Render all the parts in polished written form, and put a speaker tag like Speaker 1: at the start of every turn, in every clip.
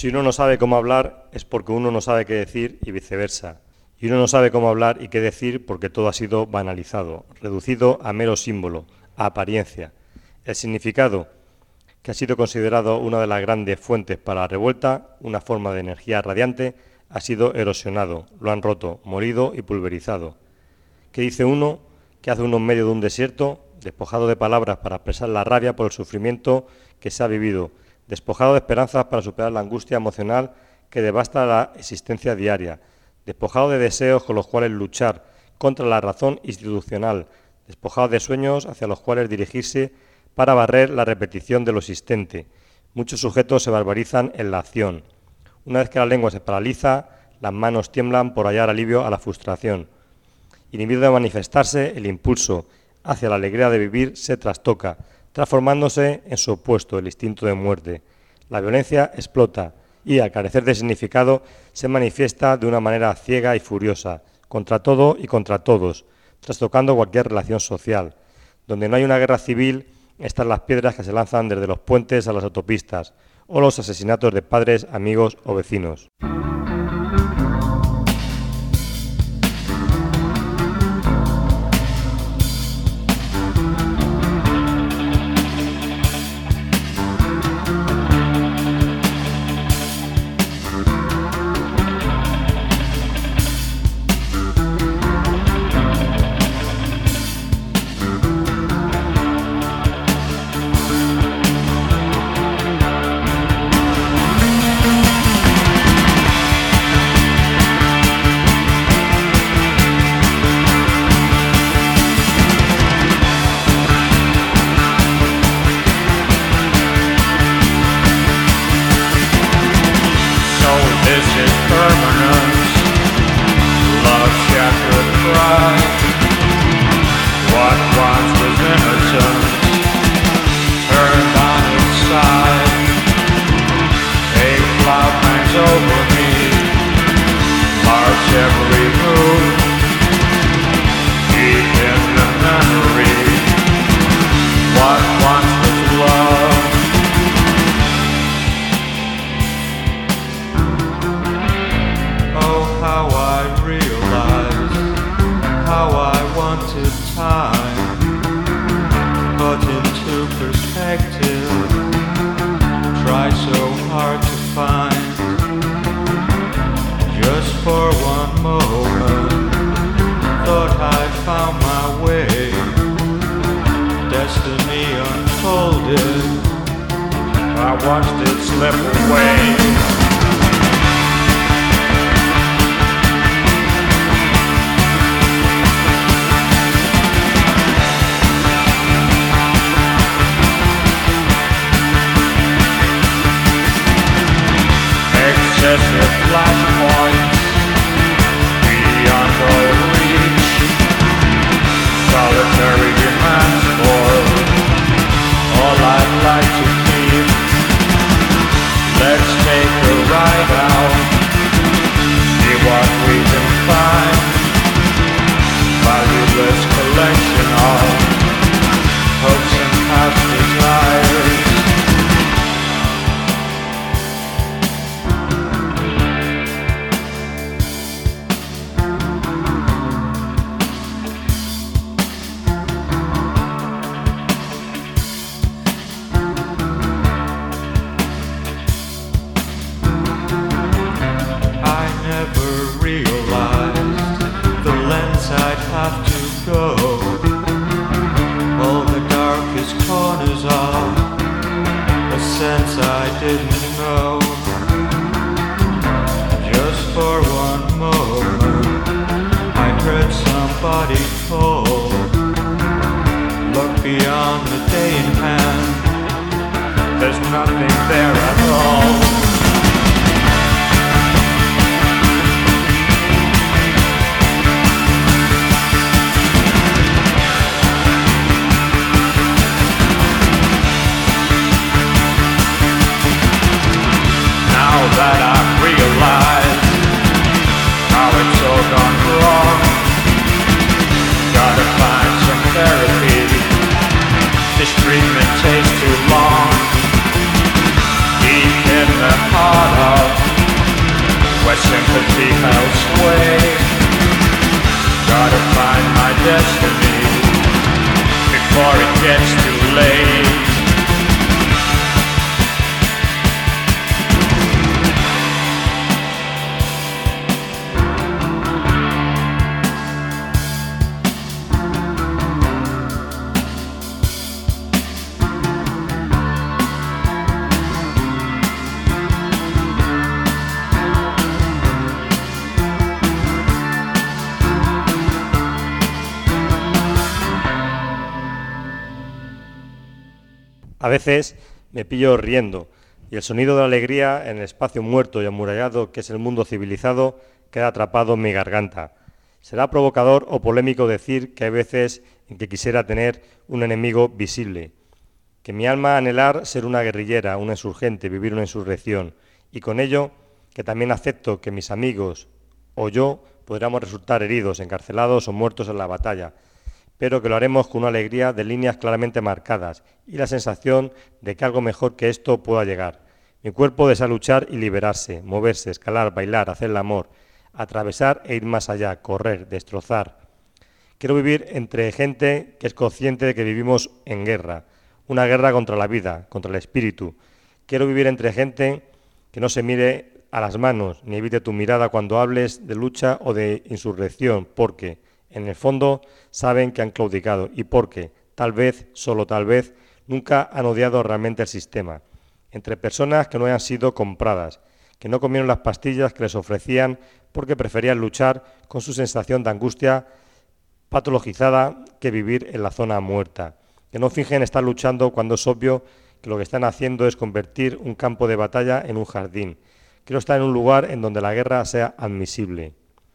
Speaker 1: Si uno no sabe cómo hablar es porque uno no sabe qué decir y viceversa. Y uno no sabe cómo hablar y qué decir porque todo ha sido banalizado, reducido a mero símbolo, a apariencia. El significado, que ha sido considerado una de las grandes fuentes para la revuelta, una forma de energía radiante, ha sido erosionado, lo han roto, molido y pulverizado. ¿Qué dice uno que hace uno en medio de un desierto, despojado de palabras para expresar la rabia por el sufrimiento que se ha vivido, despojado de esperanzas para superar la angustia emocional que devasta la existencia diaria, despojado de deseos con los cuales luchar contra la razón institucional, despojado de sueños hacia los cuales dirigirse para barrer la repetición de lo existente? Muchos sujetos se barbarizan en la acción. Una vez que la lengua se paraliza, las manos tiemblan por hallar alivio a la frustración. Inhibido de manifestarse, el impulso hacia la alegría de vivir se trastoca, transformándose en su opuesto, el instinto de muerte. La violencia explota y, al carecer de significado, se manifiesta de una manera ciega y furiosa, contra todo y contra todos, trastocando cualquier relación social. Donde no hay una guerra civil, están las piedras que se lanzan desde los puentes a las autopistas, o los asesinatos de padres, amigos o vecinos.
Speaker 2: This treatment takes too long. before it gets too late.
Speaker 1: A veces me pillo riendo y el sonido de la alegría en el espacio muerto y amurallado que es el mundo civilizado queda atrapado en mi garganta. Será provocador o polémico decir que hay veces en que quisiera tener un enemigo visible, que mi alma anhelar ser una guerrillera, una insurgente, vivir una insurrección, y con ello que también acepto que mis amigos o yo podríamos resultar heridos, encarcelados o muertos en la batalla, pero que lo haremos con una alegría de líneas claramente marcadas y la sensación de que algo mejor que esto pueda llegar. Mi cuerpo desea luchar y liberarse, moverse, escalar, bailar, hacer el amor, atravesar e ir más allá, correr, destrozar. Quiero vivir entre gente que es consciente de que vivimos en guerra, una guerra contra la vida, contra el espíritu. Quiero vivir entre gente que no se mire a las manos ni evite tu mirada cuando hables de lucha o de insurrección, porque en el fondo saben que han claudicado y porque, tal vez, solo tal vez, nunca han odiado realmente el sistema. Entre personas que no hayan sido compradas, que no comieron las pastillas que les ofrecían porque preferían luchar con su sensación de angustia patologizada que vivir en la zona muerta, que no fingen estar luchando cuando es obvio que lo que están haciendo es convertir un campo de batalla en un jardín. Quiero estar en un lugar en donde la guerra sea admisible.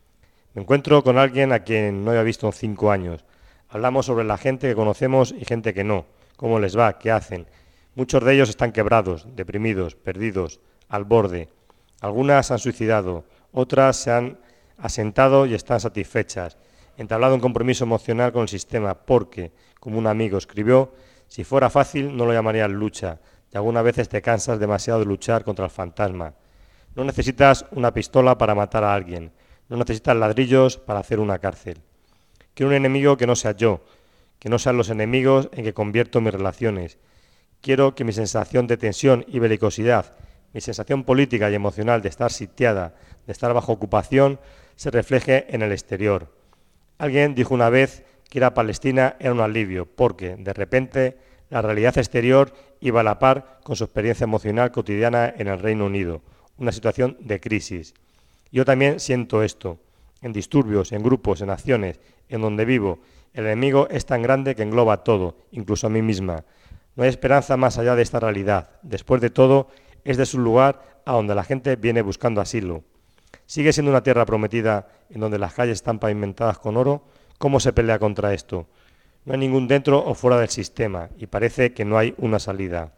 Speaker 1: Me encuentro con alguien a quien no había visto en 5 años. Hablamos sobre la gente que conocemos y gente que no, cómo les va, qué hacen. Muchos de ellos están quebrados, deprimidos, perdidos, al borde. Algunas se han suicidado, otras se han asentado y están satisfechas. Entablado un compromiso emocional con el sistema porque, como un amigo escribió, si fuera fácil no lo llamarían lucha, y algunas veces te cansas demasiado de luchar contra el fantasma. No necesitas una pistola para matar a alguien. No necesitas ladrillos para hacer una cárcel. Quiero un enemigo que no sea yo, que no sean los enemigos en que convierto mis relaciones. Quiero que mi sensación de tensión y belicosidad, mi sensación política y emocional de estar sitiada, de estar bajo ocupación, se refleje en el exterior. Alguien dijo una vez que ir a Palestina era un alivio, porque, de repente, la realidad exterior iba a la par con su experiencia emocional cotidiana en el Reino Unido, una situación de crisis. Yo también siento esto. En disturbios, en grupos, en acciones, en donde vivo, el enemigo es tan grande que engloba todo, incluso a mí misma. No hay esperanza más allá de esta realidad. Después de todo, es de su lugar a donde la gente viene buscando asilo. ¿Sigue siendo una tierra prometida en donde las calles están pavimentadas con oro? ¿Cómo se pelea contra esto? No hay ningún dentro o fuera del sistema y parece que no hay una salida.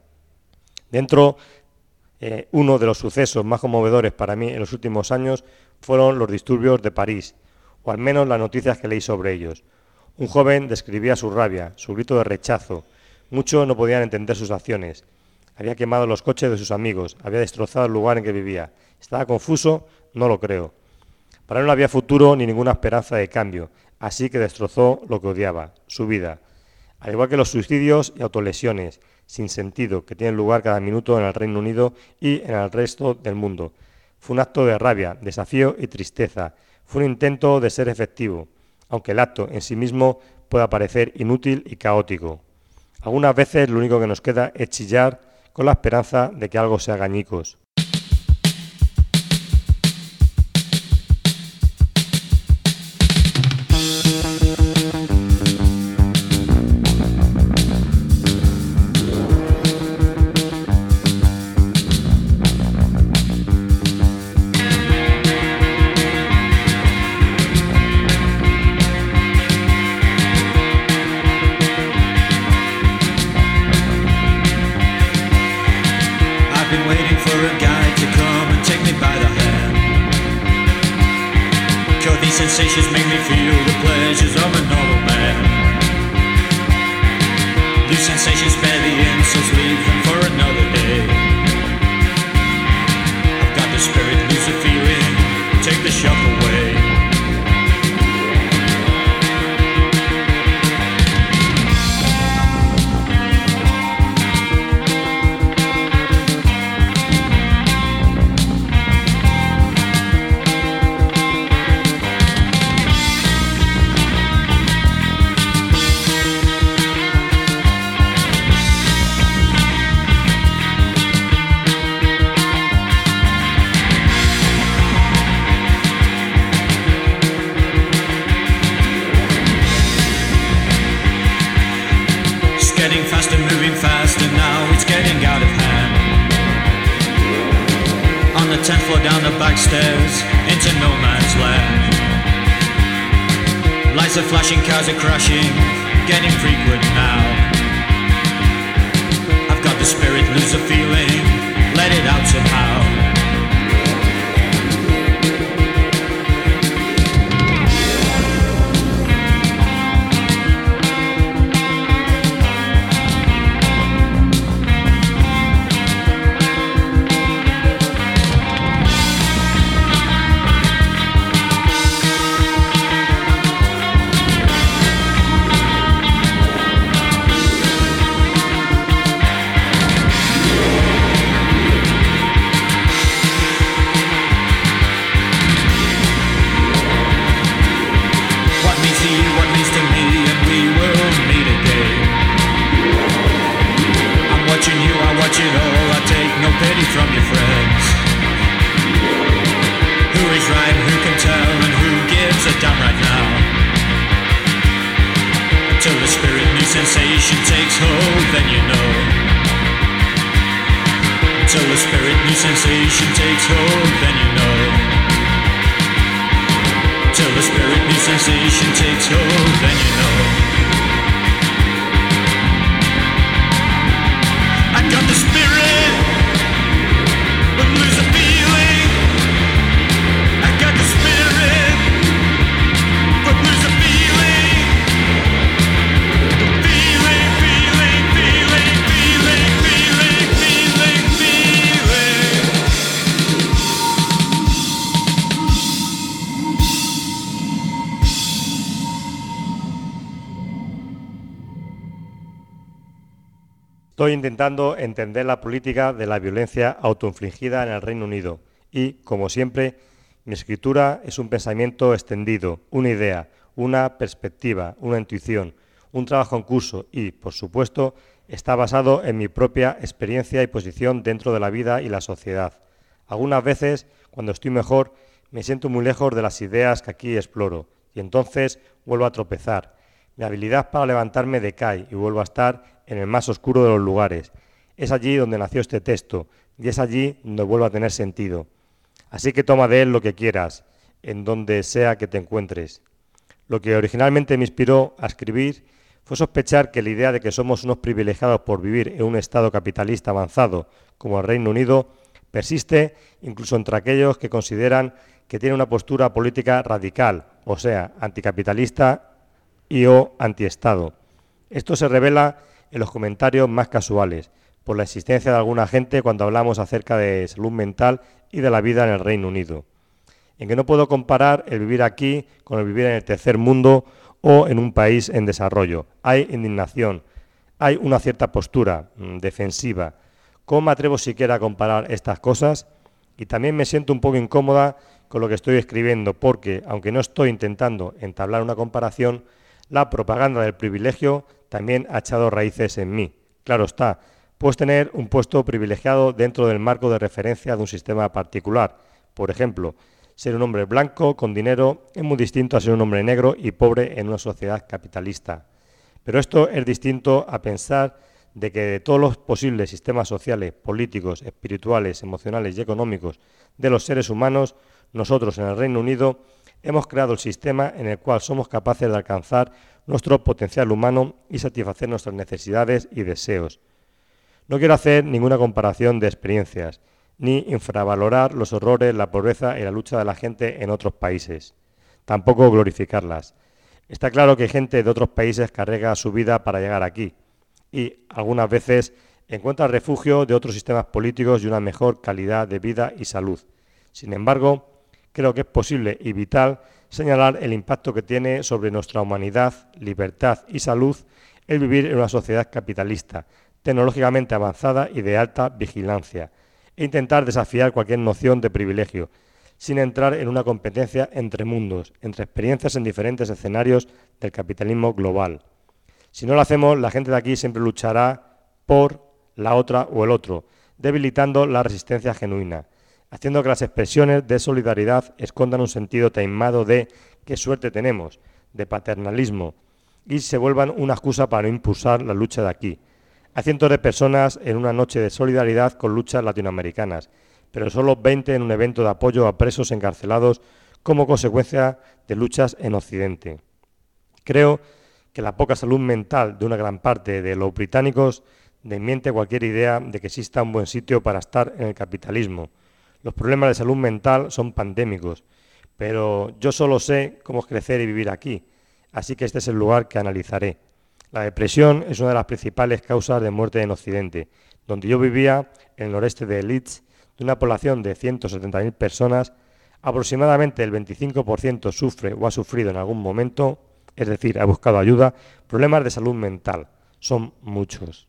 Speaker 1: Dentro uno de los sucesos más conmovedores para mí en los últimos años fueron los disturbios de París, o al menos las noticias que leí sobre ellos. Un joven describía su rabia, su grito de rechazo. Muchos no podían entender sus acciones. Había quemado los coches de sus amigos, había destrozado el lugar en que vivía. ¿Estaba confuso? No lo creo. Para él no había futuro ni ninguna esperanza de cambio, así que destrozó lo que odiaba, su vida. Al igual que los suicidios y autolesiones, sin sentido, que tienen lugar cada minuto en el Reino Unido y en el resto del mundo. Fue un acto de rabia, desafío y tristeza. Fue un intento de ser efectivo, aunque el acto en sí mismo pueda parecer inútil y caótico. Algunas veces lo único que nos queda es chillar con la esperanza de que algo se haga añicos.
Speaker 2: Sensations make me feel the pleasures of a normal man. These sensations spare the insults, leave them for another day. I've got the spirit, lose the feeling, take the shock away. getting faster, moving faster now, it's getting out of hand. On the 10th floor down the back stairs, into no man's land. Lights are flashing, cars are crashing, getting frequent now. I've got the spirit, lose the feeling, let it out somehow. Sensation takes hold, then you know. Till the spirit new sensation takes hold, then you know. Till the spirit new sensation takes hold, then you know. I got the spirit, but lose the feeling. I got the spirit, but lose the feeling.
Speaker 1: Estoy intentando entender la política de la violencia autoinfligida en el Reino Unido y, como siempre, mi escritura es un pensamiento extendido, una idea, una perspectiva, una intuición, un trabajo en curso y, por supuesto, está basado en mi propia experiencia y posición dentro de la vida y la sociedad. Algunas veces, cuando estoy mejor, me siento muy lejos de las ideas que aquí exploro y entonces vuelvo a tropezar. Mi habilidad para levantarme decae y vuelvo a estar en el más oscuro de los lugares. Es allí donde nació este texto y es allí donde vuelve a tener sentido. Así que toma de él lo que quieras, en donde sea que te encuentres. Lo que originalmente me inspiró a escribir fue sospechar que la idea de que somos unos privilegiados por vivir en un estado capitalista avanzado como el Reino Unido persiste incluso entre aquellos que consideran que tiene una postura política radical, o sea, anticapitalista y o antiestado. Esto se revela en los comentarios más casuales, por la existencia de alguna gente cuando hablamos acerca de salud mental y de la vida en el Reino Unido. En que no puedo comparar el vivir aquí con el vivir en el tercer mundo o en un país en desarrollo. Hay indignación, hay una cierta postura defensiva. ¿Cómo me atrevo siquiera a comparar estas cosas? Y también me siento un poco incómoda con lo que estoy escribiendo porque, aunque no estoy intentando entablar una comparación, la propaganda del privilegio también ha echado raíces en mí. Claro está, puedes tener un puesto privilegiado dentro del marco de referencia de un sistema particular. Por ejemplo, ser un hombre blanco con dinero es muy distinto a ser un hombre negro y pobre en una sociedad capitalista. Pero esto es distinto a pensar de que de todos los posibles sistemas sociales, políticos, espirituales, emocionales y económicos de los seres humanos, nosotros en el Reino Unido hemos creado el sistema en el cual somos capaces de alcanzar nuestro potencial humano y satisfacer nuestras necesidades y deseos. No quiero hacer ninguna comparación de experiencias, ni infravalorar los horrores, la pobreza y la lucha de la gente en otros países. Tampoco glorificarlas. Está claro que hay gente de otros países que arriesga su vida para llegar aquí y algunas veces encuentra refugio de otros sistemas políticos y una mejor calidad de vida y salud. Sin embargo, creo que es posible y vital señalar el impacto que tiene sobre nuestra humanidad, libertad y salud el vivir en una sociedad capitalista, tecnológicamente avanzada y de alta vigilancia, e intentar desafiar cualquier noción de privilegio, sin entrar en una competencia entre mundos, entre experiencias en diferentes escenarios del capitalismo global. Si no lo hacemos, la gente de aquí siempre luchará por la otra o el otro, debilitando la resistencia genuina, haciendo que las expresiones de solidaridad escondan un sentido taimado de qué suerte tenemos, de paternalismo, y se vuelvan una excusa para no impulsar la lucha de aquí. Hay cientos de personas en una noche de solidaridad con luchas latinoamericanas, pero solo 20 en un evento de apoyo a presos encarcelados como consecuencia de luchas en Occidente. Creo que la poca salud mental de una gran parte de los británicos desmiente cualquier idea de que exista un buen sitio para estar en el capitalismo. Los problemas de salud mental son pandémicos, pero yo solo sé cómo es crecer y vivir aquí, así que este es el lugar que analizaré. La depresión es una de las principales causas de muerte en Occidente. Donde yo vivía, en el noreste de Leeds, de una población de 170.000 personas, aproximadamente el 25% sufre o ha sufrido en algún momento, es decir, ha buscado ayuda, problemas de salud mental. Son muchos.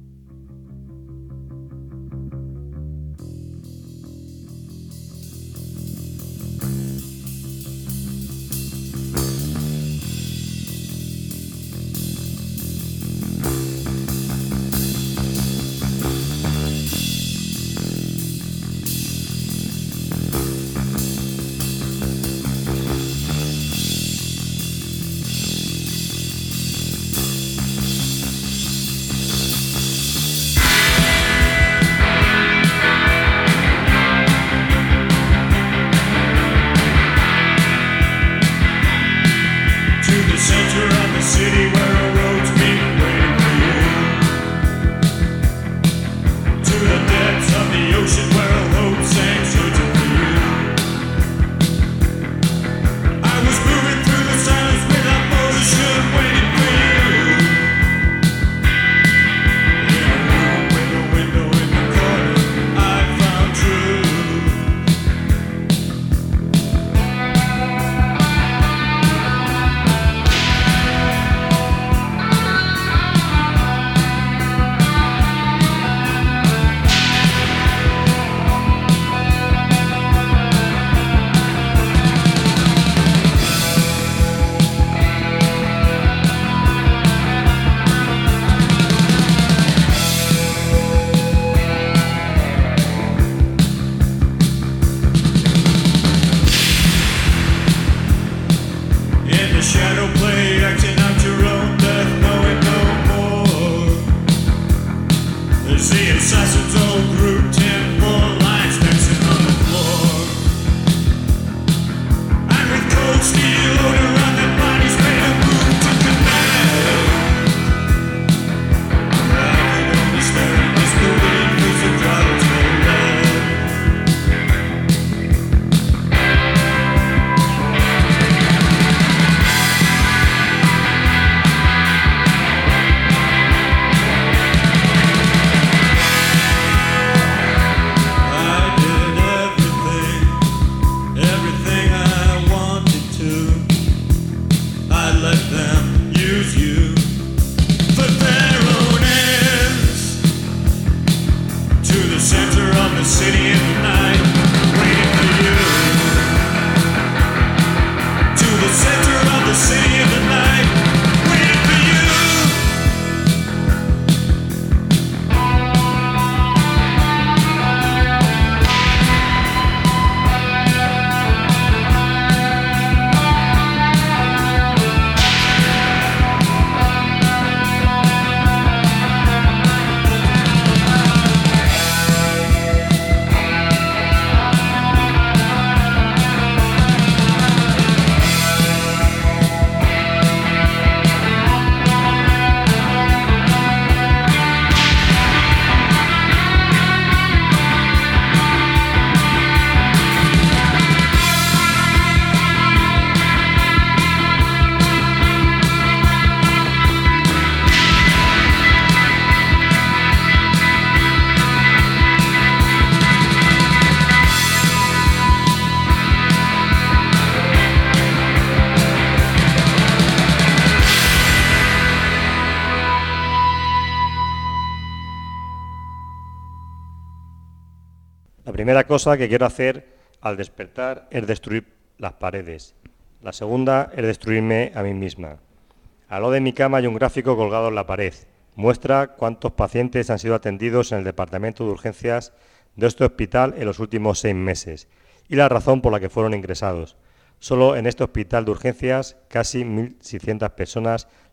Speaker 1: La primera cosa que quiero hacer al despertar es destruir las paredes. La segunda es destruirme a mí misma. Al lado de mi cama hay un gráfico colgado en la pared. Muestra cuántos pacientes han sido atendidos en el departamento de urgencias de este hospital en los últimos 6 meses y la razón por la que fueron ingresados. Solo en este hospital de urgencias casi 1.600 personas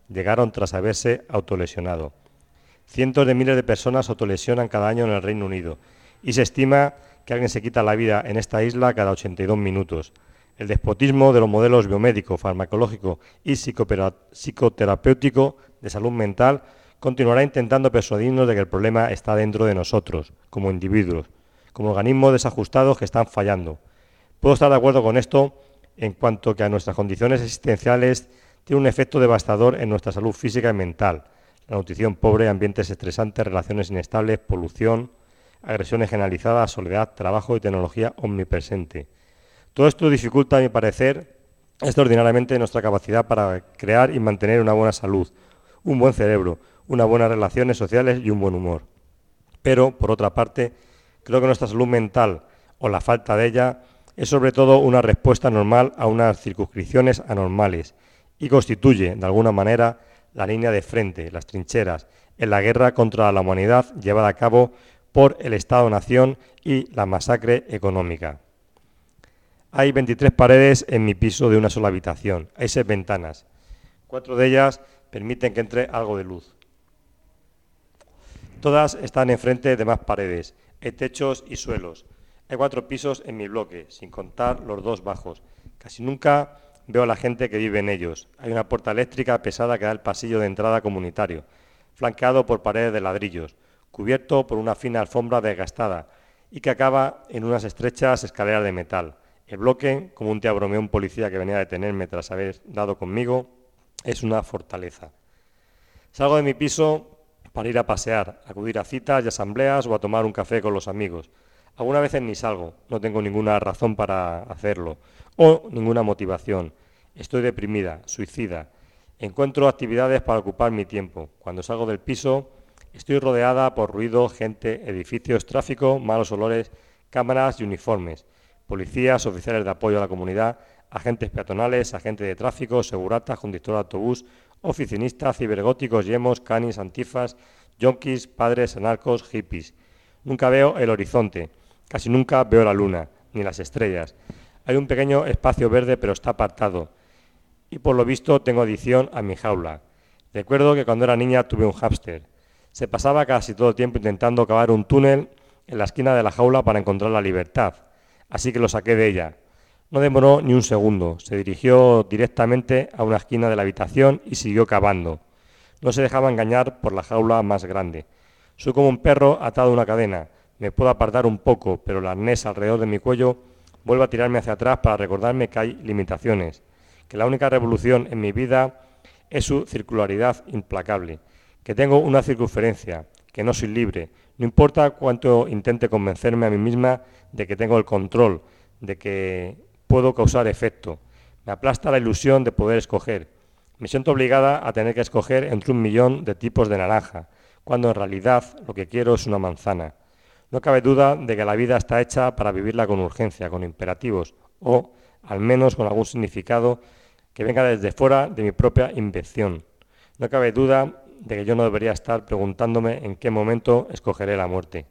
Speaker 1: llegaron tras haberse autolesionado. Cientos de miles de personas autolesionan cada año en el Reino Unido y se estima que alguien se quita la vida en esta isla cada 82 minutos. El despotismo de los modelos biomédico, farmacológico y psicoterapéutico de salud mental continuará intentando persuadirnos de que el problema está dentro de nosotros, como individuos, como organismos desajustados que están fallando. Puedo estar de acuerdo con esto en cuanto que a nuestras condiciones existenciales tiene un efecto devastador en nuestra salud física y mental. La nutrición pobre, ambientes estresantes, relaciones inestables, polución, agresiones generalizadas, soledad, trabajo y tecnología omnipresente. Todo esto dificulta, a mi parecer, extraordinariamente nuestra capacidad para crear y mantener una buena salud, un buen cerebro, unas buenas relaciones sociales y un buen humor. Pero, por otra parte, creo que nuestra salud mental, o la falta de ella, es sobre todo una respuesta normal a unas circunscripciones anormales y constituye, de alguna manera, la línea de frente, las trincheras, en la guerra contra la humanidad llevada a cabo por el Estado-Nación y la masacre económica. Hay 23 paredes en mi piso de una sola habitación. Hay 6 ventanas. 4 de ellas permiten que entre algo de luz. Todas están enfrente de más paredes. Hay techos y suelos. Hay 4 pisos en mi bloque, sin contar los 2 bajos. Casi nunca veo a la gente que vive en ellos. Hay una puerta eléctrica pesada que da al pasillo de entrada comunitario, flanqueado por paredes de ladrillos, cubierto por una fina alfombra desgastada y que acaba en unas estrechas escaleras de metal. El bloque, como un día bromeó un policía que venía a detenerme tras haber dado conmigo, es una fortaleza. Salgo de mi piso para ir a pasear, acudir a citas y asambleas o a tomar un café con los amigos. Algunas veces ni salgo, no tengo ninguna razón para hacerlo o ninguna motivación. Estoy deprimida, suicida. Encuentro actividades para ocupar mi tiempo. Cuando salgo del piso, estoy rodeada por ruido, gente, edificios, tráfico, malos olores, cámaras y uniformes. Policías, oficiales de apoyo a la comunidad, agentes peatonales, agentes de tráfico, seguratas, conductor de autobús, oficinistas, cibergóticos, yemos, canis, antifas, yonkis, padres, anarcos, hippies. Nunca veo el horizonte, casi nunca veo la luna, ni las estrellas. Hay un pequeño espacio verde, pero está apartado. Y por lo visto tengo adicción a mi jaula. Recuerdo que cuando era niña tuve un hámster. Se pasaba casi todo el tiempo intentando cavar un túnel en la esquina de la jaula para encontrar la libertad. Así que lo saqué de ella. No demoró ni un segundo. Se dirigió directamente a una esquina de la habitación y siguió cavando. No se dejaba engañar por la jaula más grande. Soy como un perro atado a una cadena. Me puedo apartar un poco, pero el arnés alrededor de mi cuello vuelve a tirarme hacia atrás para recordarme que hay limitaciones, que la única revolución en mi vida es su circularidad implacable, que tengo una circunferencia, que no soy libre. No importa cuánto intente convencerme a mí misma de que tengo el control, de que puedo causar efecto. Me aplasta la ilusión de poder escoger. Me siento obligada a tener que escoger entre 1.000.000 de tipos de naranja, cuando en realidad lo que quiero es una manzana. No cabe duda de que la vida está hecha para vivirla con urgencia, con imperativos, o al menos con algún significado que venga desde fuera de mi propia invención. No cabe duda de que yo no debería estar preguntándome en qué momento escogeré la muerte.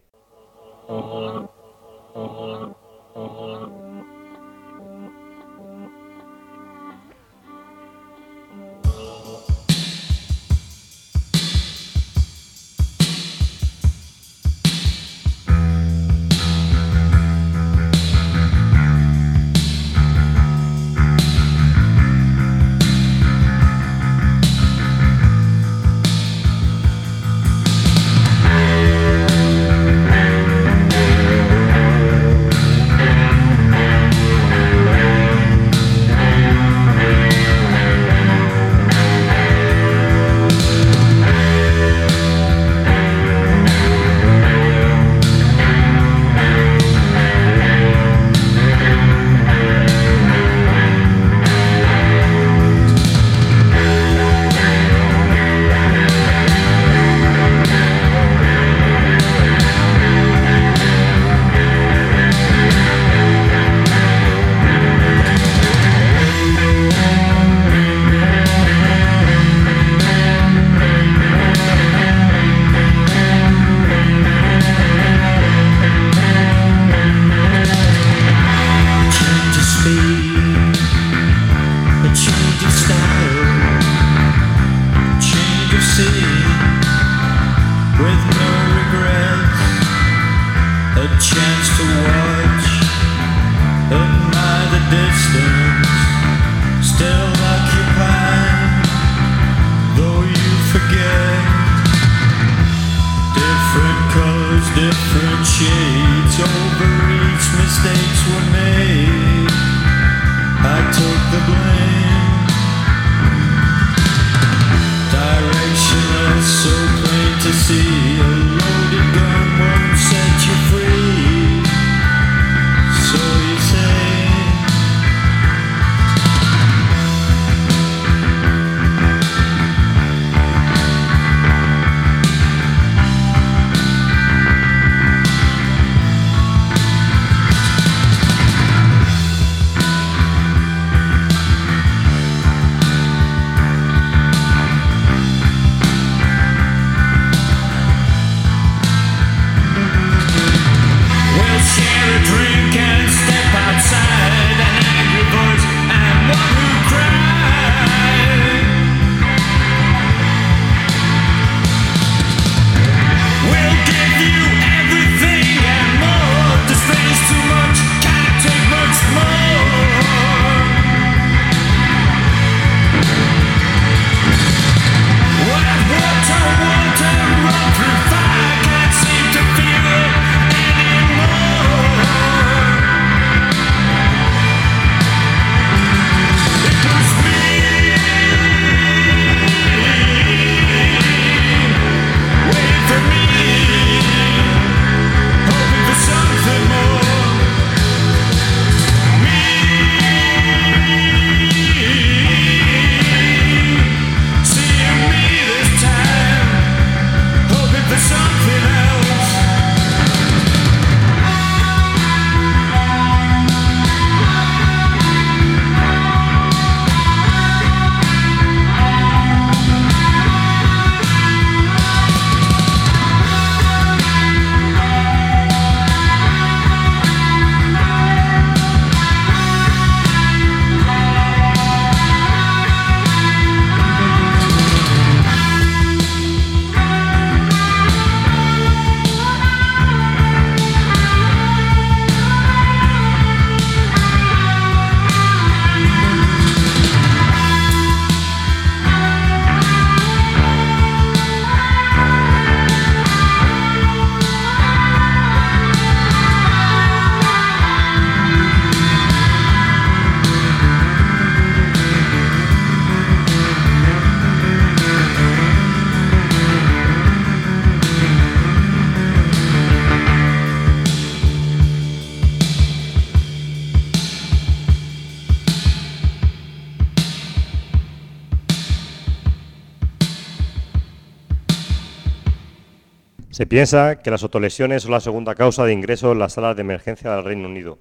Speaker 2: see with no regrets, a chance to watch, admire the distance, still occupied, though you forget. Different colors, different shades, overreach, mistakes were made. I took the blame. Directionless, so plain to see. A loaded gun won't set you free. So you say.
Speaker 1: Se piensa que las autolesiones son la segunda causa de ingreso en las salas de emergencia del Reino Unido.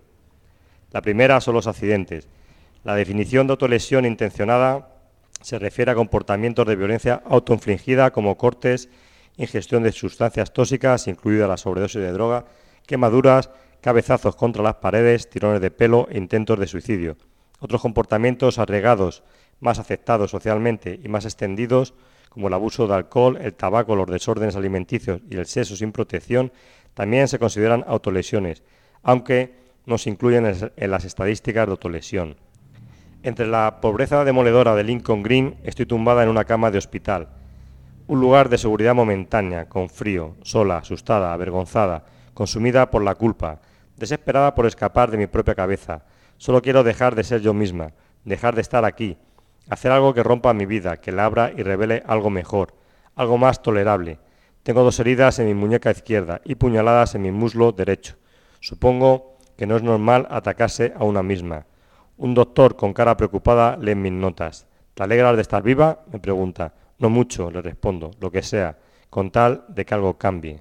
Speaker 1: La primera son los accidentes. La definición de autolesión intencionada se refiere a comportamientos de violencia autoinfligida como cortes, ingestión de sustancias tóxicas, incluida la sobredosis de droga, quemaduras, cabezazos contra las paredes, tirones de pelo e intentos de suicidio. Otros comportamientos agregados, más aceptados socialmente y más extendidos, como el abuso de alcohol, el tabaco, los desórdenes alimenticios y el sexo sin protección, también se consideran autolesiones, aunque no se incluyen en las estadísticas de autolesión. Entre la pobreza demoledora de Lincoln Green estoy tumbada en una cama de hospital, un lugar de seguridad momentánea, con frío, sola, asustada, avergonzada, consumida por la culpa, desesperada por escapar de mi propia cabeza. Solo quiero dejar de ser yo misma, dejar de estar aquí, hacer algo que rompa mi vida, que la abra y revele algo mejor, algo más tolerable. Tengo 2 heridas en mi muñeca izquierda y puñaladas en mi muslo derecho. Supongo que no es normal atacarse a una misma. Un doctor con cara preocupada lee mis notas. ¿Te alegras de estar viva?, me pregunta. No mucho, le respondo, lo que sea, con tal de que algo cambie.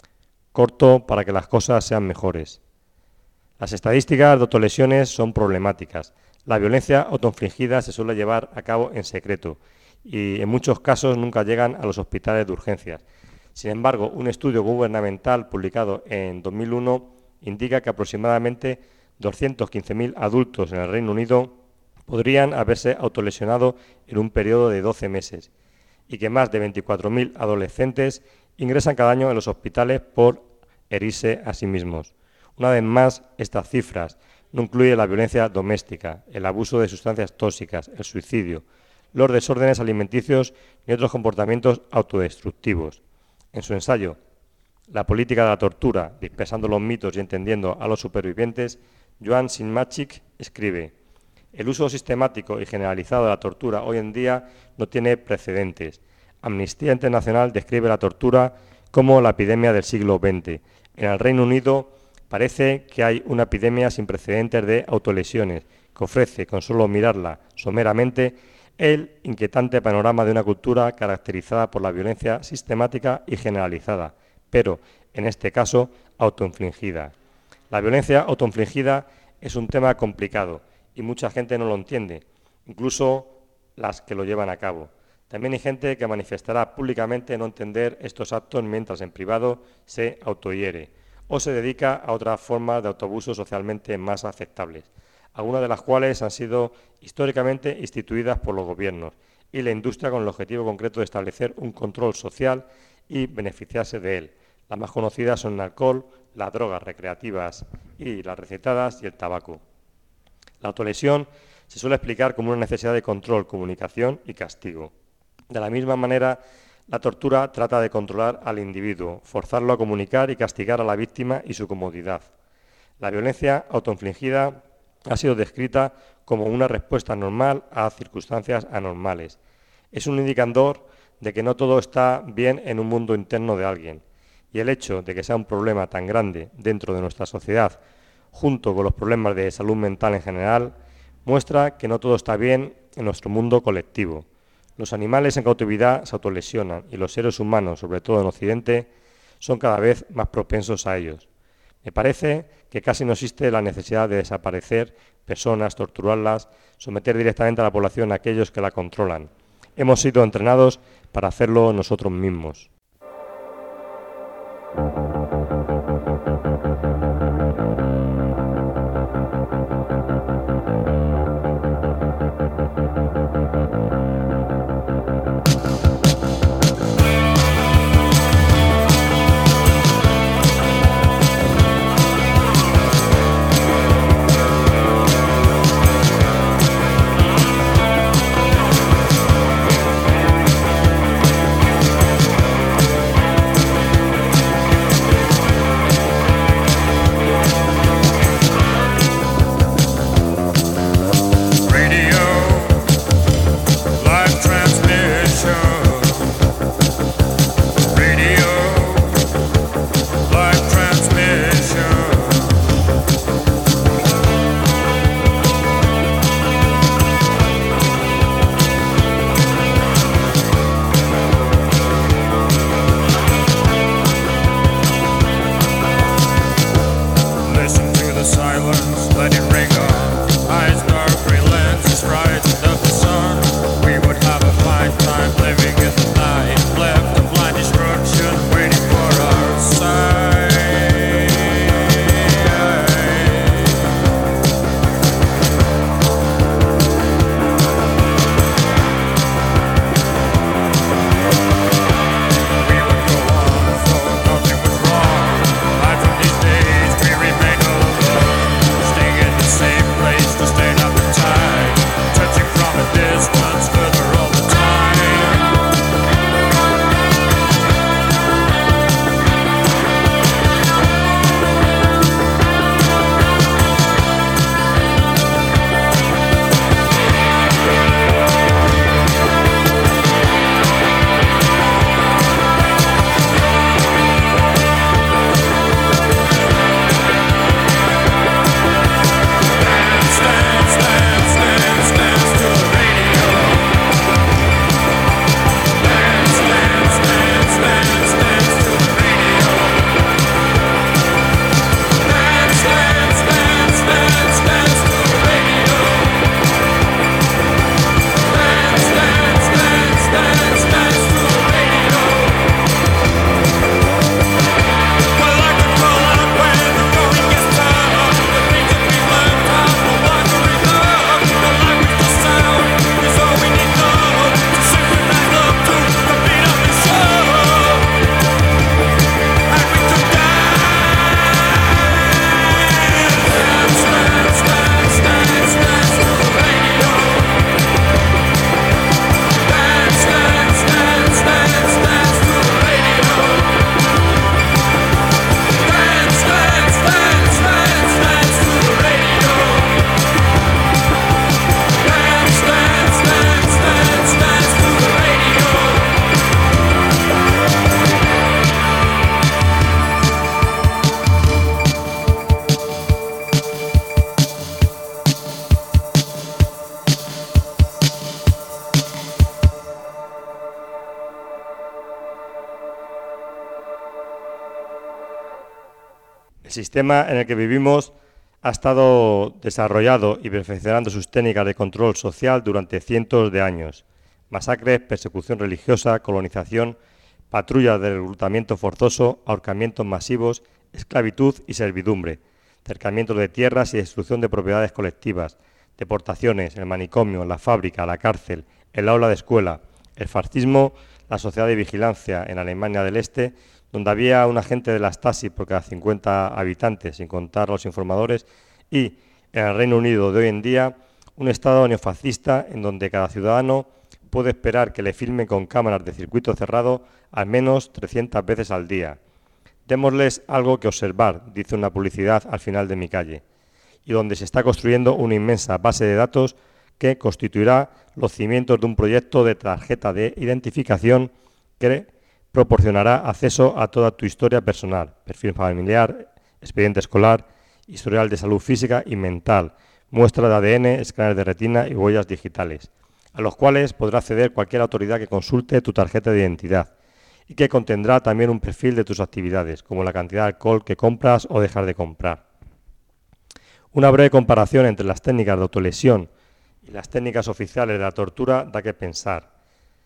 Speaker 1: Corto para que las cosas sean mejores. Las estadísticas de autolesiones son problemáticas. La violencia autoinfligida se suele llevar a cabo en secreto y en muchos casos nunca llegan a los hospitales de urgencias. Sin embargo, un estudio gubernamental publicado en 2001 indica que aproximadamente 215.000 adultos en el Reino Unido podrían haberse autolesionado en un periodo de 12 meses. y que más de 24.000 adolescentes ingresan cada año en los hospitales por herirse a sí mismos. Una vez más, estas cifras no incluyen la violencia doméstica, el abuso de sustancias tóxicas, el suicidio, los desórdenes alimenticios y otros comportamientos autodestructivos. En su ensayo La política de la tortura, dispersando los mitos y entendiendo a los supervivientes, Joan Sinmacic escribe: el uso sistemático y generalizado de la tortura hoy en día no tiene precedentes. Amnistía Internacional describe la tortura como la epidemia del siglo XX. En el Reino Unido parece que hay una epidemia sin precedentes de autolesiones que ofrece, con solo mirarla someramente, el inquietante panorama de una cultura caracterizada por la violencia sistemática y generalizada, pero, en este caso, autoinfligida. La violencia autoinfligida es un tema complicado y mucha gente no lo entiende, incluso las que lo llevan a cabo. También hay gente que manifestará públicamente no entender estos actos mientras en privado se autohiere o se dedica a otras formas de autoabuso socialmente más aceptables, algunas de las cuales han sido históricamente instituidas por los gobiernos y la industria con el objetivo concreto de establecer un control social y beneficiarse de él. Las más conocidas son el alcohol, las drogas recreativas y las recetadas y el tabaco. La autolesión se suele explicar como una necesidad de control, comunicación y castigo. De la misma manera, la tortura trata de controlar al individuo, forzarlo a comunicar y castigar a la víctima y su comodidad. La violencia autoinfligida ha sido descrita como una respuesta normal a circunstancias anormales. Es un indicador de que no todo está bien en un mundo interno de alguien, y el hecho de que sea un problema tan grande dentro de nuestra sociedad, junto con los problemas de salud mental en general, muestra que no todo está bien en nuestro mundo colectivo. Los animales en cautividad se autolesionan y los seres humanos, sobre todo en Occidente, son cada vez más propensos a ellos. Me parece que casi no existe la necesidad de desaparecer personas, torturarlas, someter directamente a la población a aquellos que la controlan. Hemos sido entrenados para hacerlo nosotros mismos. El sistema en el que vivimos ha estado desarrollado y perfeccionando sus técnicas de control social durante cientos de años. Masacres, persecución religiosa, colonización, patrullas de reclutamiento forzoso, ahorcamientos masivos, esclavitud y servidumbre, cercamientos de tierras y destrucción de propiedades colectivas, deportaciones, el manicomio, la fábrica, la cárcel, el aula de escuela, el fascismo, la sociedad de vigilancia en Alemania del Este, donde había un agente de la Stasi por cada 50 habitantes, sin contar a los informadores, y en el Reino Unido de hoy en día, un estado neofascista en donde cada ciudadano puede esperar que le filmen con cámaras de circuito cerrado al menos 300 veces al día. Démosles algo que observar, dice una publicidad al final de mi calle, y donde se está construyendo una inmensa base de datos que constituirá los cimientos de un proyecto de tarjeta de identificación que proporcionará acceso a toda tu historia personal, perfil familiar, expediente escolar, historial de salud física y mental, muestra de ADN, escáner de retina y huellas digitales, a los cuales podrá acceder cualquier autoridad que consulte tu tarjeta de identidad y que contendrá también un perfil de tus actividades, como la cantidad de alcohol que compras o dejas de comprar. Una breve comparación entre las técnicas de autolesión y las técnicas oficiales de la tortura da que pensar.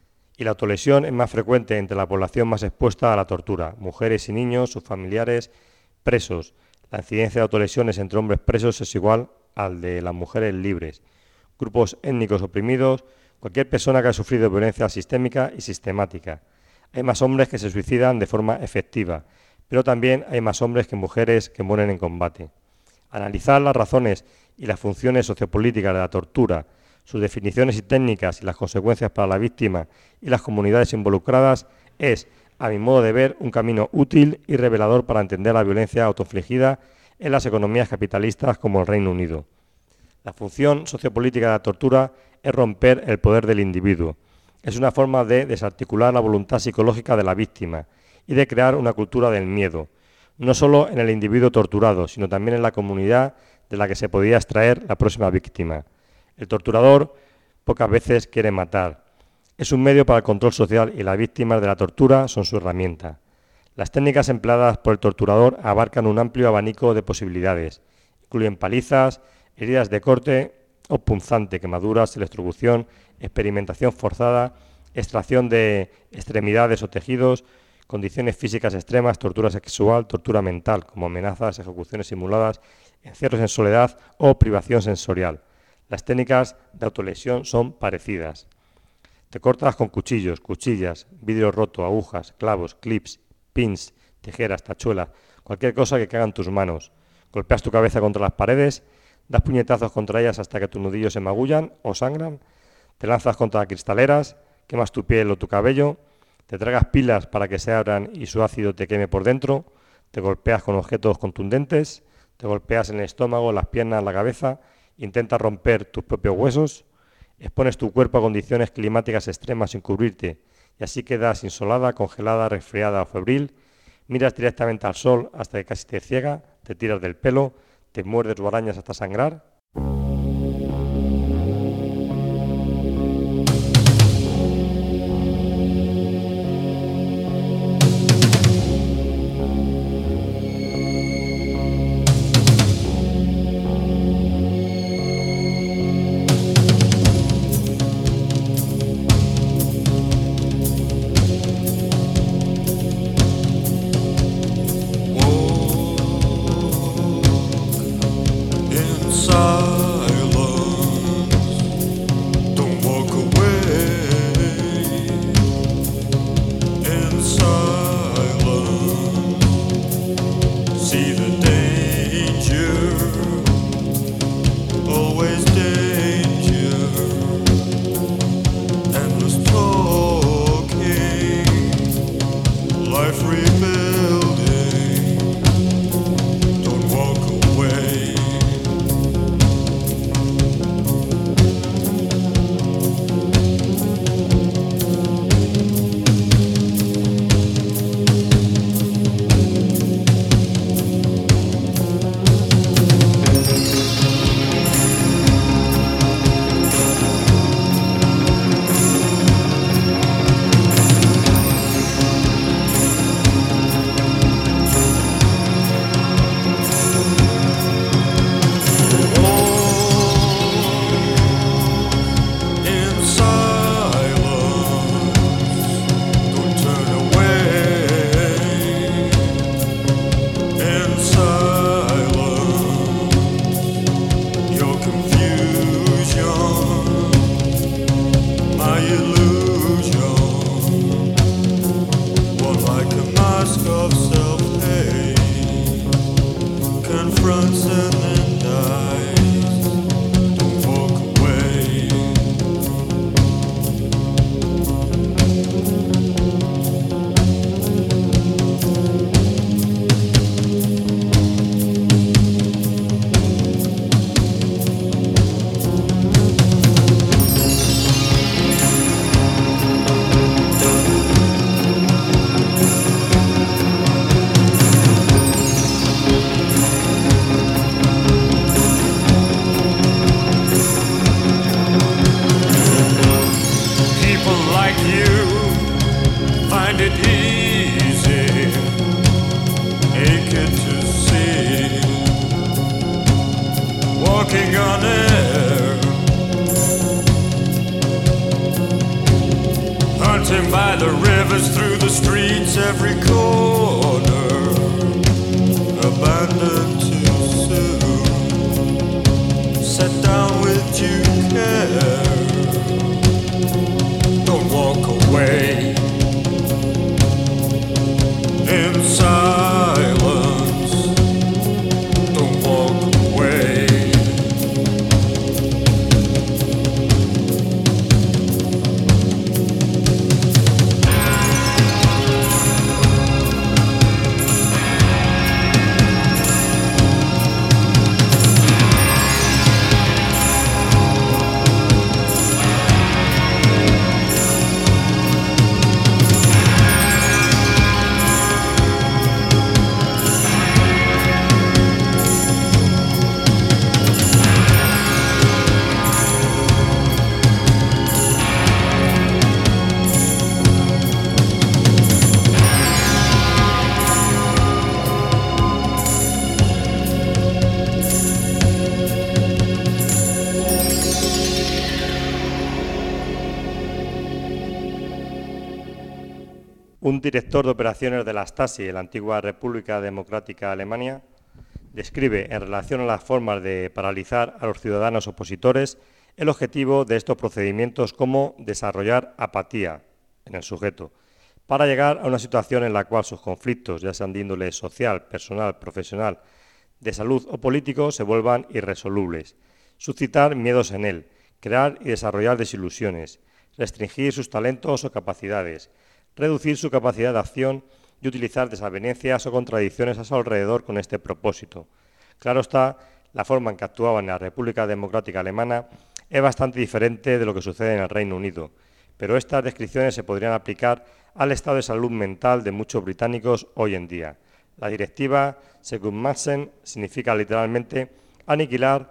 Speaker 1: Y la autolesión es más frecuente entre la población más expuesta a la tortura, mujeres y niños, sus familiares, presos. La incidencia de autolesiones entre hombres presos es igual al de las mujeres libres. Grupos étnicos oprimidos, cualquier persona que ha sufrido violencia sistémica y sistemática. Hay más hombres que se suicidan de forma efectiva, pero también hay más hombres que mujeres que mueren en combate. Analizar las razones y las funciones sociopolíticas de la tortura, sus definiciones y técnicas y las consecuencias para la víctima y las comunidades involucradas es, a mi modo de ver, un camino útil y revelador para entender la violencia autoinfligida en las economías capitalistas como el Reino Unido. La función sociopolítica de la tortura es romper el poder del individuo. Es una forma de desarticular la voluntad psicológica de la víctima y de crear una cultura del miedo, no solo en el individuo torturado, sino también en la comunidad de la que se podía extraer la próxima víctima. El torturador pocas veces quiere matar. Es un medio para el control social y las víctimas de la tortura son su herramienta. Las técnicas empleadas por el torturador abarcan un amplio abanico de posibilidades. Incluyen palizas, heridas de corte o punzante, quemaduras, electrocución, experimentación forzada, extracción de extremidades o tejidos, condiciones físicas extremas, tortura sexual, tortura mental, como amenazas, ejecuciones simuladas, encierros en soledad o privación sensorial. Las técnicas de autolesión son parecidas. Te cortas con cuchillos, cuchillas, vidrio roto, agujas, clavos, clips, pins, tijeras, tachuelas, cualquier cosa que caiga en tus manos. Golpeas tu cabeza contra las paredes, das puñetazos contra ellas hasta que tus nudillos se magullan o sangran, te lanzas contra cristaleras, quemas tu piel o tu cabello, te tragas pilas para que se abran y su ácido te queme por dentro, te golpeas con objetos contundentes, te golpeas en el estómago, las piernas, la cabeza, intentas romper tus propios huesos, expones tu cuerpo a condiciones climáticas extremas sin cubrirte y así quedas insolada, congelada, resfriada o febril, miras directamente al sol hasta que casi te ciega, te tiras del pelo, te muerdes o arañas hasta sangrar.
Speaker 2: Inside mask of self-hate confronts and then dies. Don't walk away. People like you find it easy, naked to see, walking on air, hunting by the rivers, through the streets, every corner, abandoned too soon, set down with due care. Don't walk away in silence. Don't walk away.
Speaker 1: Un director de operaciones de la Stasi en la antigua República Democrática de Alemania describe, en relación a las formas de paralizar a los ciudadanos opositores, el objetivo de estos procedimientos como desarrollar apatía en el sujeto, para llegar a una situación en la cual sus conflictos, ya sean de índole social, personal, profesional, de salud o político, se vuelvan irresolubles, suscitar miedos en él, crear y desarrollar desilusiones, restringir sus talentos o capacidades, reducir su capacidad de acción y utilizar desavenencias o contradicciones a su alrededor con este propósito. Claro está, la forma en que actuaban en la República Democrática Alemana es bastante diferente de lo que sucede en el Reino Unido, pero estas descripciones se podrían aplicar al estado de salud mental de muchos británicos hoy en día. La directiva Segummassen significa literalmente aniquilar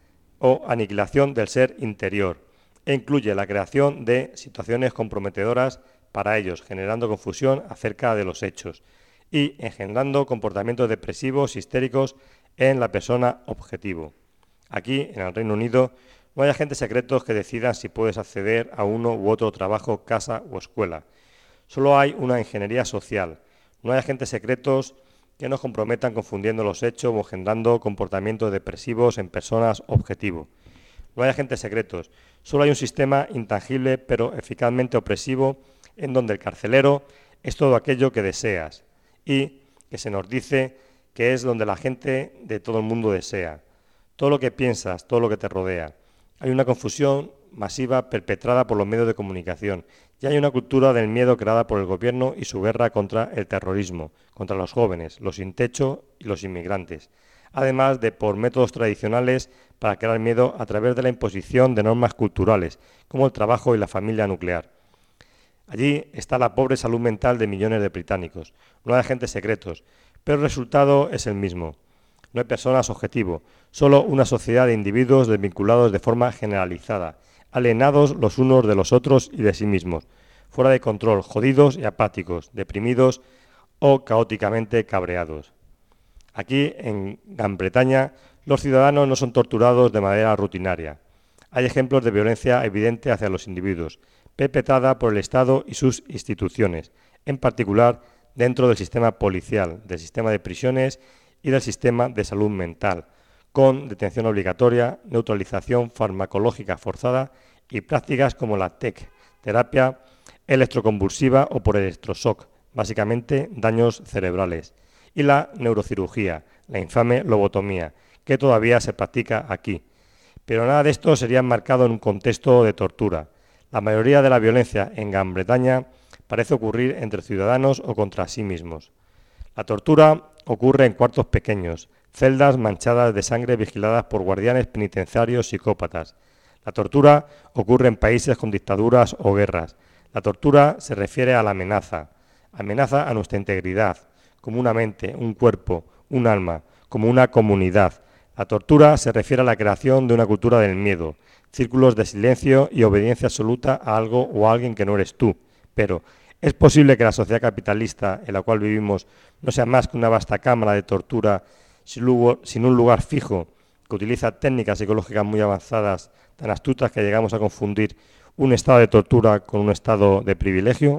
Speaker 1: o aniquilación del ser interior e incluye la creación de situaciones comprometedoras para ellos, generando confusión acerca de los hechos y engendrando comportamientos depresivos, histéricos en la persona objetivo. Aquí, en el Reino Unido, no hay agentes secretos que decidan si puedes acceder a uno u otro trabajo, casa o escuela. Solo hay una ingeniería social. No hay agentes secretos que nos comprometan confundiendo los hechos o engendrando comportamientos depresivos en personas objetivo. No hay agentes secretos. Solo hay un sistema intangible pero eficazmente opresivo en donde el carcelero es todo aquello que deseas y que se nos dice que es donde la gente de todo el mundo desea. Todo lo que piensas, todo lo que te rodea. Hay una confusión masiva perpetrada por los medios de comunicación y hay una cultura del miedo creada por el gobierno y su guerra contra el terrorismo, contra los jóvenes, los sin techo y los inmigrantes, además de por métodos tradicionales para crear miedo a través de la imposición de normas culturales, como el trabajo y la familia nuclear. Allí está la pobre salud mental de millones de británicos. No hay agentes secretos, pero el resultado es el mismo. No hay personas objetivo, solo una sociedad de individuos desvinculados de forma generalizada, alienados los unos de los otros y de sí mismos, fuera de control, jodidos y apáticos, deprimidos o caóticamente cabreados. Aquí, en Gran Bretaña, los ciudadanos no son torturados de manera rutinaria. Hay ejemplos de violencia evidente hacia los individuos, perpetrada por el Estado y sus instituciones, en particular dentro del sistema policial, del sistema de prisiones y del sistema de salud mental, con detención obligatoria, neutralización farmacológica forzada y prácticas como la TEC, terapia electroconvulsiva o por electroshock, básicamente daños cerebrales, y la neurocirugía, la infame lobotomía, que todavía se practica aquí. Pero nada de esto sería enmarcado en un contexto de tortura. La mayoría de la violencia en Gran Bretaña parece ocurrir entre ciudadanos o contra sí mismos. La tortura ocurre en cuartos pequeños, celdas manchadas de sangre vigiladas por guardianes penitenciarios psicópatas. La tortura ocurre en países con dictaduras o guerras. La tortura se refiere a la amenaza a nuestra integridad, como una mente, un cuerpo, un alma, como una comunidad. La tortura se refiere a la creación de una cultura del miedo, círculos de silencio y obediencia absoluta a algo o a alguien que no eres tú. Pero, ¿es posible que la sociedad capitalista en la cual vivimos no sea más que una vasta cámara de tortura sin un lugar fijo, que utiliza técnicas psicológicas muy avanzadas, tan astutas que llegamos a confundir un estado de tortura con un estado de privilegio?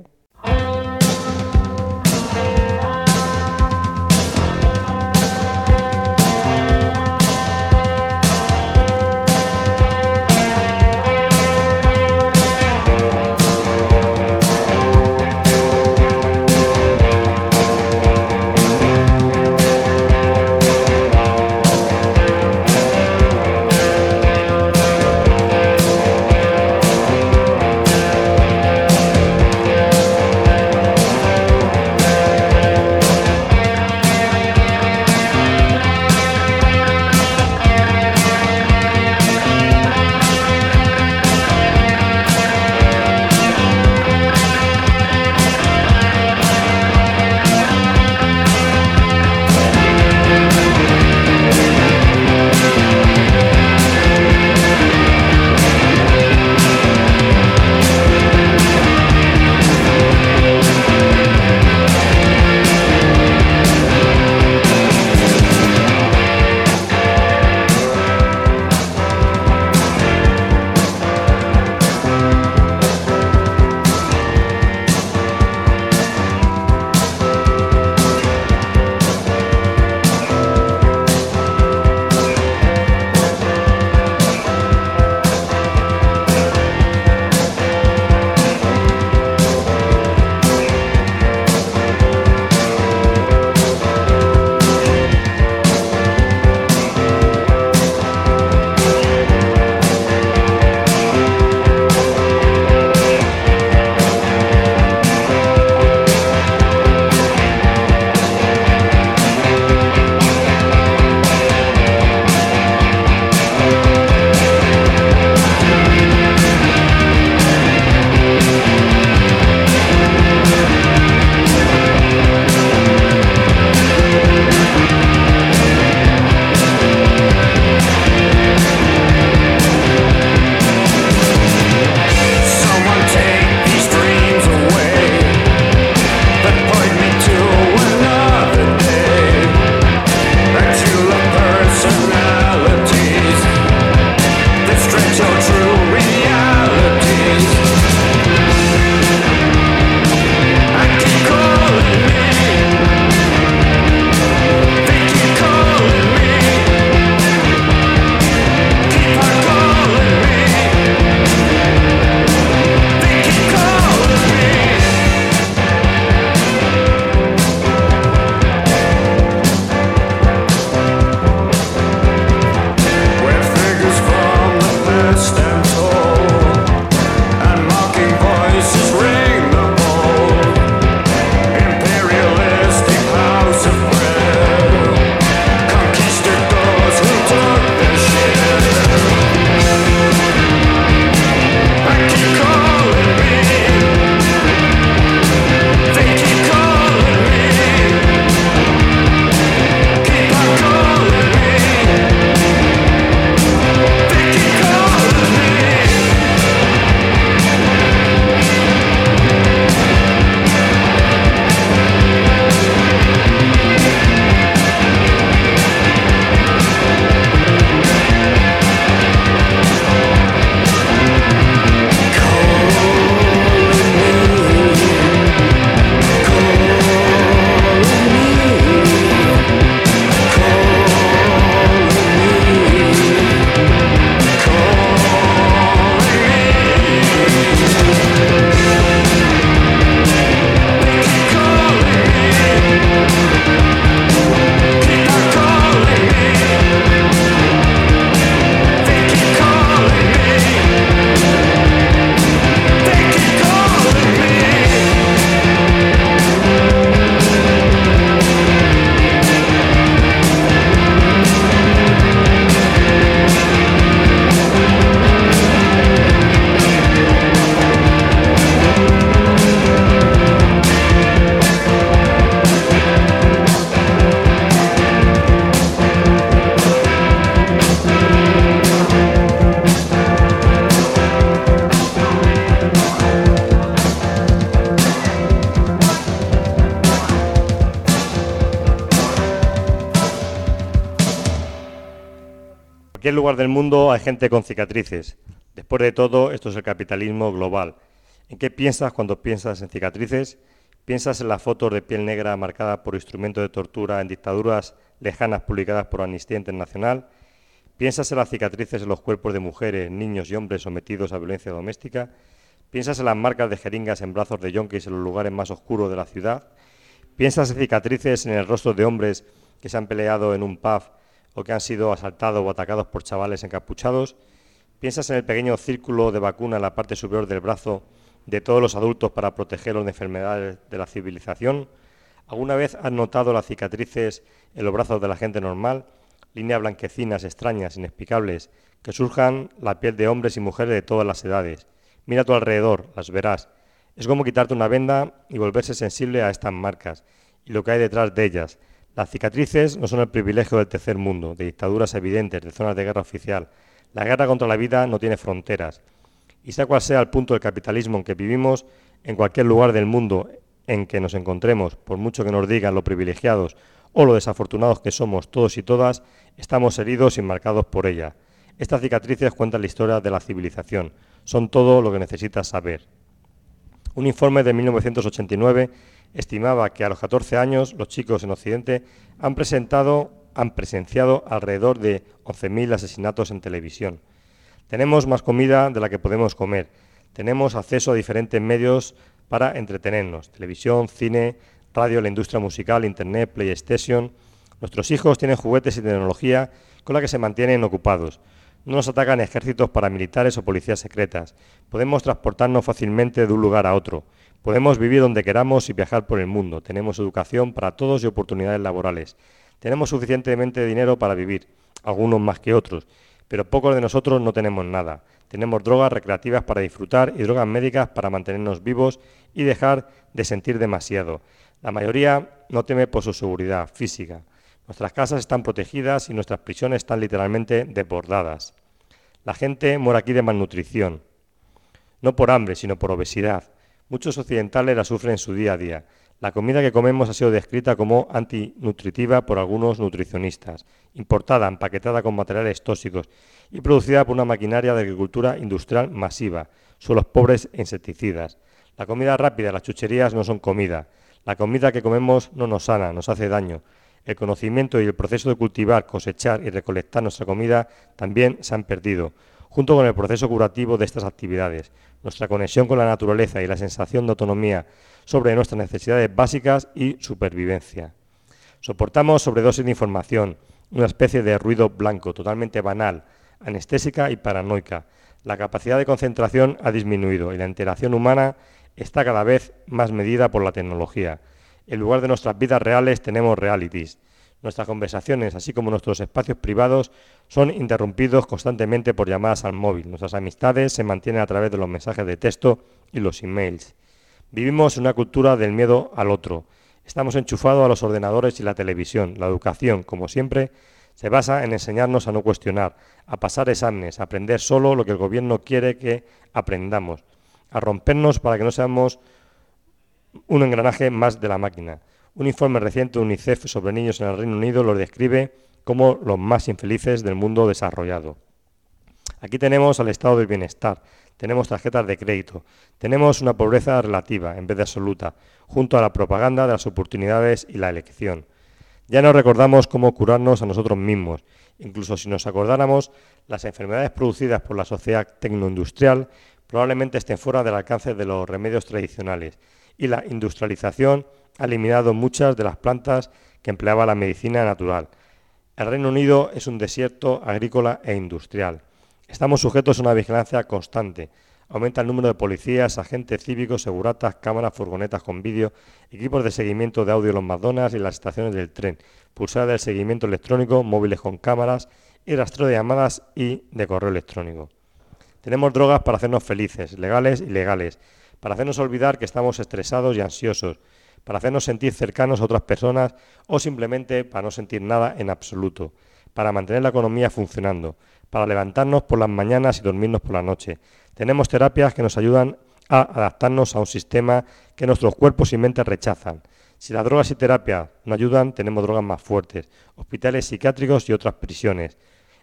Speaker 1: cualquier lugar del mundo hay gente con cicatrices. Después de todo, esto es el capitalismo global. ¿En qué piensas cuando piensas en cicatrices? ¿Piensas en las fotos de piel negra marcada por instrumentos de tortura en dictaduras lejanas publicadas por Amnistía Internacional? ¿Piensas en las cicatrices en los cuerpos de mujeres, niños y hombres sometidos a violencia doméstica? ¿Piensas en las marcas de jeringas en brazos de yonkis en los lugares más oscuros de la ciudad? ¿Piensas en cicatrices en el rostro de hombres que se han peleado en un pub o que han sido asaltados o atacados por chavales encapuchados? ¿Piensas en el pequeño círculo de vacuna en la parte superior del brazo de todos los adultos para protegerlos de enfermedades de la civilización? ¿Alguna vez has notado las cicatrices en los brazos de la gente normal? Líneas blanquecinas, extrañas, inexplicables, que surjan la piel de hombres y mujeres de todas las edades. Mira a tu alrededor, las verás. Es como quitarte una venda y volverse sensible a estas marcas y lo que hay detrás de ellas. Las cicatrices no son el privilegio del tercer mundo, de dictaduras evidentes, de zonas de guerra oficial. La guerra contra la vida no tiene fronteras. Y sea cual sea el punto del capitalismo en que vivimos, en cualquier lugar del mundo en que nos encontremos, por mucho que nos digan lo privilegiados o lo desafortunados que somos todos y todas, estamos heridos y marcados por ella. Estas cicatrices cuentan la historia de la civilización. Son todo lo que necesitas saber. Un informe de 1989 estimaba que a los 14 años los chicos en Occidente han presenciado alrededor de 11.000 asesinatos en televisión. Tenemos más comida de la que podemos comer. Tenemos acceso a diferentes medios para entretenernos. Televisión, cine, radio, la industria musical, internet, PlayStation. Nuestros hijos tienen juguetes y tecnología con la que se mantienen ocupados. No nos atacan ejércitos paramilitares o policías secretas. Podemos transportarnos fácilmente de un lugar a otro. Podemos vivir donde queramos y viajar por el mundo. Tenemos educación para todos y oportunidades laborales. Tenemos suficientemente dinero para vivir, algunos más que otros, pero pocos de nosotros no tenemos nada. Tenemos drogas recreativas para disfrutar y drogas médicas para mantenernos vivos y dejar de sentir demasiado. La mayoría no teme por su seguridad física. Nuestras casas están protegidas y nuestras prisiones están literalmente desbordadas. La gente muere aquí de malnutrición, no por hambre, sino por obesidad. Muchos occidentales la sufren en su día a día. La comida que comemos ha sido descrita como antinutritiva por algunos nutricionistas, importada, empaquetada con materiales tóxicos y producida por una maquinaria de agricultura industrial masiva, suelos pobres e insecticidas. La comida rápida, las chucherías no son comida. La comida que comemos no nos sana, nos hace daño. El conocimiento y el proceso de cultivar, cosechar y recolectar nuestra comida también se han perdido, junto con el proceso curativo de estas actividades. Nuestra conexión con la naturaleza y la sensación de autonomía sobre nuestras necesidades básicas y supervivencia. Soportamos sobredosis de información, una especie de ruido blanco, totalmente banal, anestésica y paranoica. La capacidad de concentración ha disminuido y la interacción humana está cada vez más medida por la tecnología. En lugar de nuestras vidas reales tenemos realities. Nuestras conversaciones, así como nuestros espacios privados, son interrumpidos constantemente por llamadas al móvil. Nuestras amistades se mantienen a través de los mensajes de texto y los emails. Vivimos en una cultura del miedo al otro. Estamos enchufados a los ordenadores y la televisión. La educación, como siempre, se basa en enseñarnos a no cuestionar, a pasar exámenes, a aprender solo lo que el gobierno quiere que aprendamos, a rompernos para que no seamos un engranaje más de la máquina. Un informe reciente de UNICEF sobre niños en el Reino Unido los describe como los más infelices del mundo desarrollado. Aquí tenemos al estado del bienestar, tenemos tarjetas de crédito, tenemos una pobreza relativa en vez de absoluta, junto a la propaganda de las oportunidades y la elección. Ya no recordamos cómo curarnos a nosotros mismos. Incluso si nos acordáramos, las enfermedades producidas por la sociedad tecnoindustrial probablemente estén fuera del alcance de los remedios tradicionales, y la industrialización ha eliminado muchas de las plantas que empleaba la medicina natural. El Reino Unido es un desierto agrícola e industrial. Estamos sujetos a una vigilancia constante. Aumenta el número de policías, agentes cívicos, seguratas, cámaras, furgonetas con vídeo, equipos de seguimiento de audio en los McDonald's y las estaciones del tren, pulseras del seguimiento electrónico, móviles con cámaras y rastreo de llamadas y de correo electrónico. Tenemos drogas para hacernos felices, legales y ilegales, para hacernos olvidar que estamos estresados y ansiosos, para hacernos sentir cercanos a otras personas o simplemente para no sentir nada en absoluto, para mantener la economía funcionando, para levantarnos por las mañanas y dormirnos por la noche. Tenemos terapias que nos ayudan a adaptarnos a un sistema que nuestros cuerpos y mentes rechazan. Si las drogas y terapias no ayudan, tenemos drogas más fuertes, hospitales psiquiátricos y otras prisiones.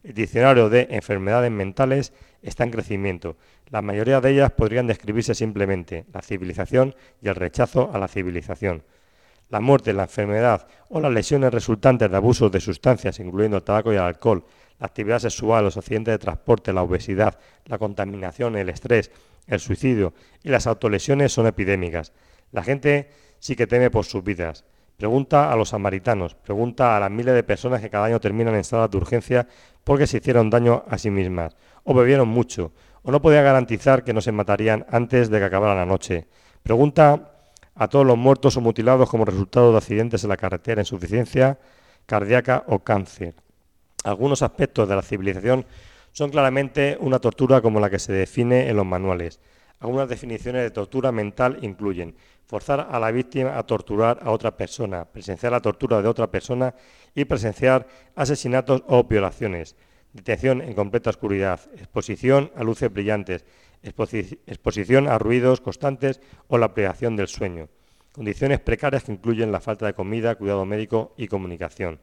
Speaker 1: El diccionario de enfermedades mentales está en crecimiento. La mayoría de ellas podrían describirse simplemente: la civilización y el rechazo a la civilización. La muerte, la enfermedad o las lesiones resultantes de abusos de sustancias, incluyendo el tabaco y el alcohol, la actividad sexual, los accidentes de transporte, la obesidad, la contaminación, el estrés, el suicidio y las autolesiones son epidémicas. La gente sí que teme por sus vidas. Pregunta a los samaritanos, pregunta a las miles de personas que cada año terminan en salas de urgencia porque se hicieron daño a sí mismas, o bebieron mucho, o no podían garantizar que no se matarían antes de que acabara la noche. Pregunta a todos los muertos o mutilados como resultado de accidentes en la carretera, insuficiencia cardíaca o cáncer. Algunos aspectos de la civilización son claramente una tortura como la que se define en los manuales. Algunas definiciones de tortura mental incluyen forzar a la víctima a torturar a otra persona, presenciar la tortura de otra persona y presenciar asesinatos o violaciones, detención en completa oscuridad, exposición a luces brillantes, exposición a ruidos constantes o la privación del sueño, condiciones precarias que incluyen la falta de comida, cuidado médico y comunicación.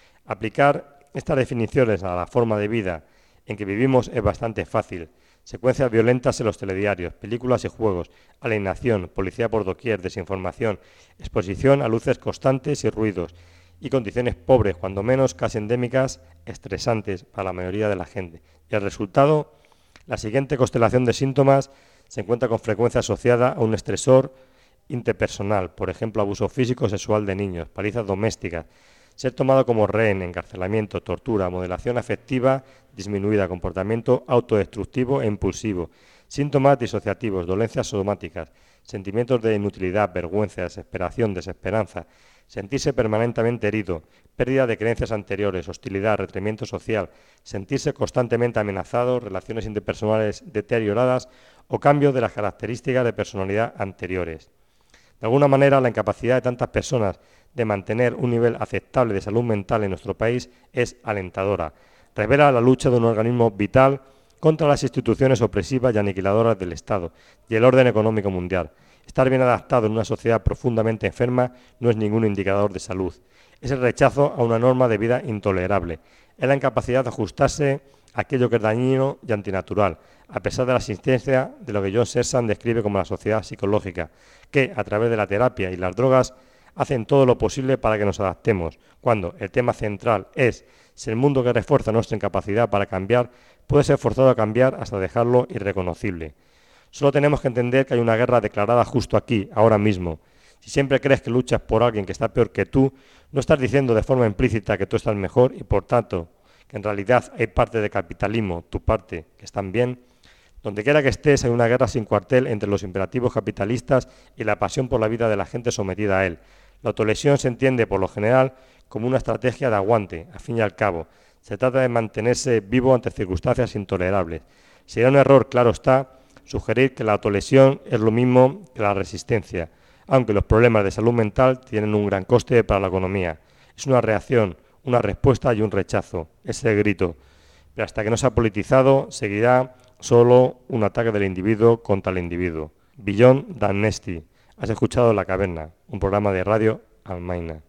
Speaker 1: Aplicar estas definiciones a la forma de vida en que vivimos es bastante fácil. Secuencias violentas en los telediarios, películas y juegos, alienación, policía por doquier, desinformación, exposición a luces constantes y ruidos, y condiciones pobres, cuando menos casi endémicas, estresantes para la mayoría de la gente. Y el resultado, la siguiente constelación de síntomas se encuentra con frecuencia asociada a un estresor interpersonal, por ejemplo, abuso físico o sexual de niños, palizas domésticas, ser tomado como rehén, encarcelamiento, tortura, modelación afectiva disminuida, comportamiento autodestructivo e impulsivo, síntomas disociativos, dolencias somáticas, sentimientos de inutilidad, vergüenza, desesperación, desesperanza, sentirse permanentemente herido, pérdida de creencias anteriores, hostilidad, retraimiento social, sentirse constantemente amenazado, relaciones interpersonales deterioradas o cambio de las características de personalidad anteriores. De alguna manera, la incapacidad de tantas personas de mantener un nivel aceptable de salud mental en nuestro país es alentadora. Revela la lucha de un organismo vital contra las instituciones opresivas y aniquiladoras del Estado y el orden económico mundial. Estar bien adaptado en una sociedad profundamente enferma no es ningún indicador de salud. Es el rechazo a una norma de vida intolerable. Es la incapacidad de ajustarse a aquello que es dañino y antinatural, a pesar de la existencia de lo que John Sersan describe como la sociedad psicológica, que, a través de la terapia y las drogas, hacen todo lo posible para que nos adaptemos, cuando el tema central es si el mundo que refuerza nuestra incapacidad para cambiar puede ser forzado a cambiar hasta dejarlo irreconocible. Solo tenemos que entender que hay una guerra declarada justo aquí, ahora mismo. Si siempre crees que luchas por alguien que está peor que tú, no estás diciendo de forma implícita que tú estás mejor y, por tanto, que en realidad hay parte del capitalismo, tu parte, que están bien. Donde quiera que estés, hay una guerra sin cuartel entre los imperativos capitalistas y la pasión por la vida de la gente sometida a él. La autolesión se entiende, por lo general, como una estrategia de aguante, a fin y al cabo. Se trata de mantenerse vivo ante circunstancias intolerables. Sería un error, claro está, sugerir que la autolesión es lo mismo que la resistencia, aunque los problemas de salud mental tienen un gran coste para la economía. Es una reacción, una respuesta y un rechazo, ese grito. Pero hasta que no se ha politizado, seguirá solo un ataque del individuo contra el individuo. Beyond the Amnesty. Has escuchado La Caverna, un programa de Radio Almaina.